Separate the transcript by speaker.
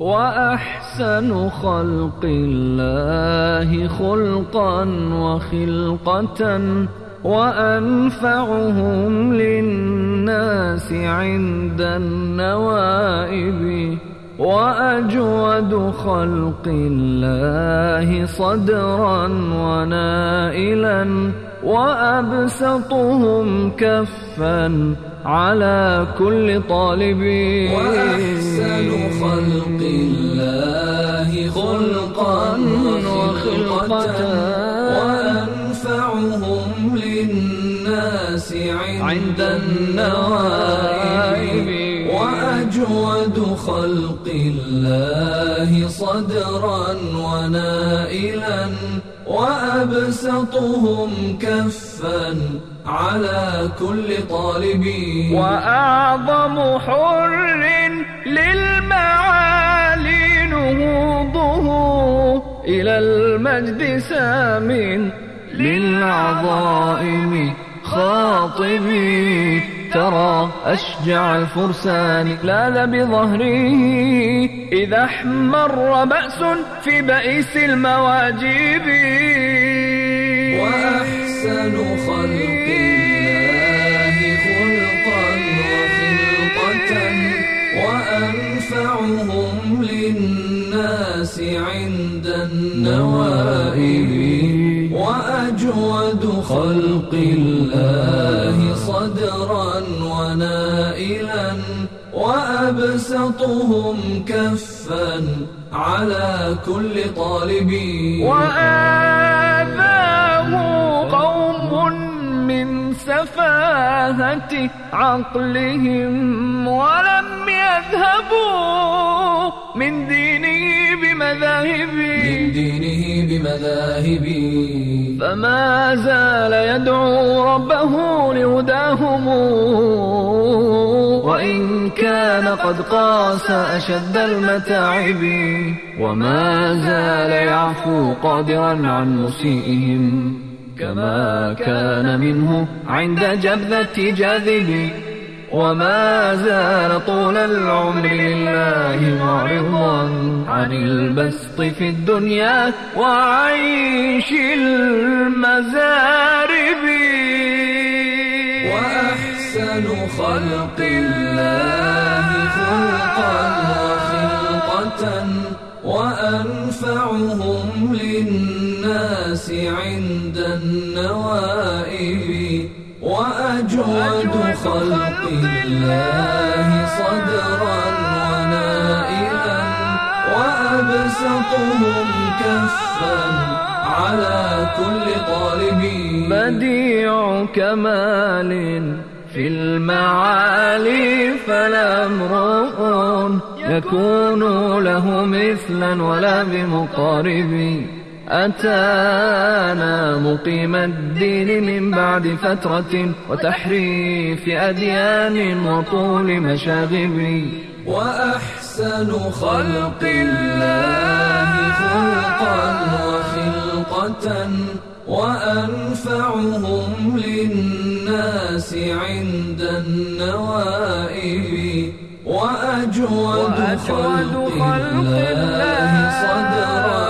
Speaker 1: وأحسن خلق الله خلقا وخلقة وأنفعهم للناس عند النوائب وأجود خلق الله صدرا ونائلا وأبسطهم كفا على كل طالب.
Speaker 2: وأحسن خلق الله خلقا وخلقة وأنفعهم للناس عند النوائب وأجود خلق الله صدرا ونائلا وأبسطهم كفا على كل طالب.
Speaker 1: وأعظم حر للمعالي نهوضه إلى المجد سام للعظائم خاطبي ترى أشجع الفرسان لاذ بظهره إذا احمر بأس في بئيس المواجب.
Speaker 2: وأحسن خلق الله خلقا وخلقة وأنفعهم للناس عند النوائب وأجود خلق الله صدرا ونائلا وأبسطهم كفا على كل طالب.
Speaker 1: وآذاه قوم من سفاهة عقلهم ولم يذهبوا من دينه
Speaker 2: بمذاهب
Speaker 1: فما زال يدعو ربه لهداهم وإن كان قد قاس أشد المتاعب وما زال يعفو قادرا عن مسيئهم كما كان منه عند جبذة جاذب وما زال طول العمر لله معرضا عن البسط في الدنيا وعيش المزارب.
Speaker 2: وأحسن خلق الله خلقا وخلقة وأنفعهم للناس عند النوائب وأجود خلق الله صدرا ونائلا وأبسطهم كفا على كل طالب.
Speaker 1: بديع كمال في المعالي فلا امرؤ يكون له مثلا ولا بمقارب أتانا مقيم الدين من بعد فترة وتحريف أديان وطول مشاغب.
Speaker 2: وأحسن خلق الله خلقا وخلقة وأنفعهم للناس عند النوائب وأجود خلق الله صدرا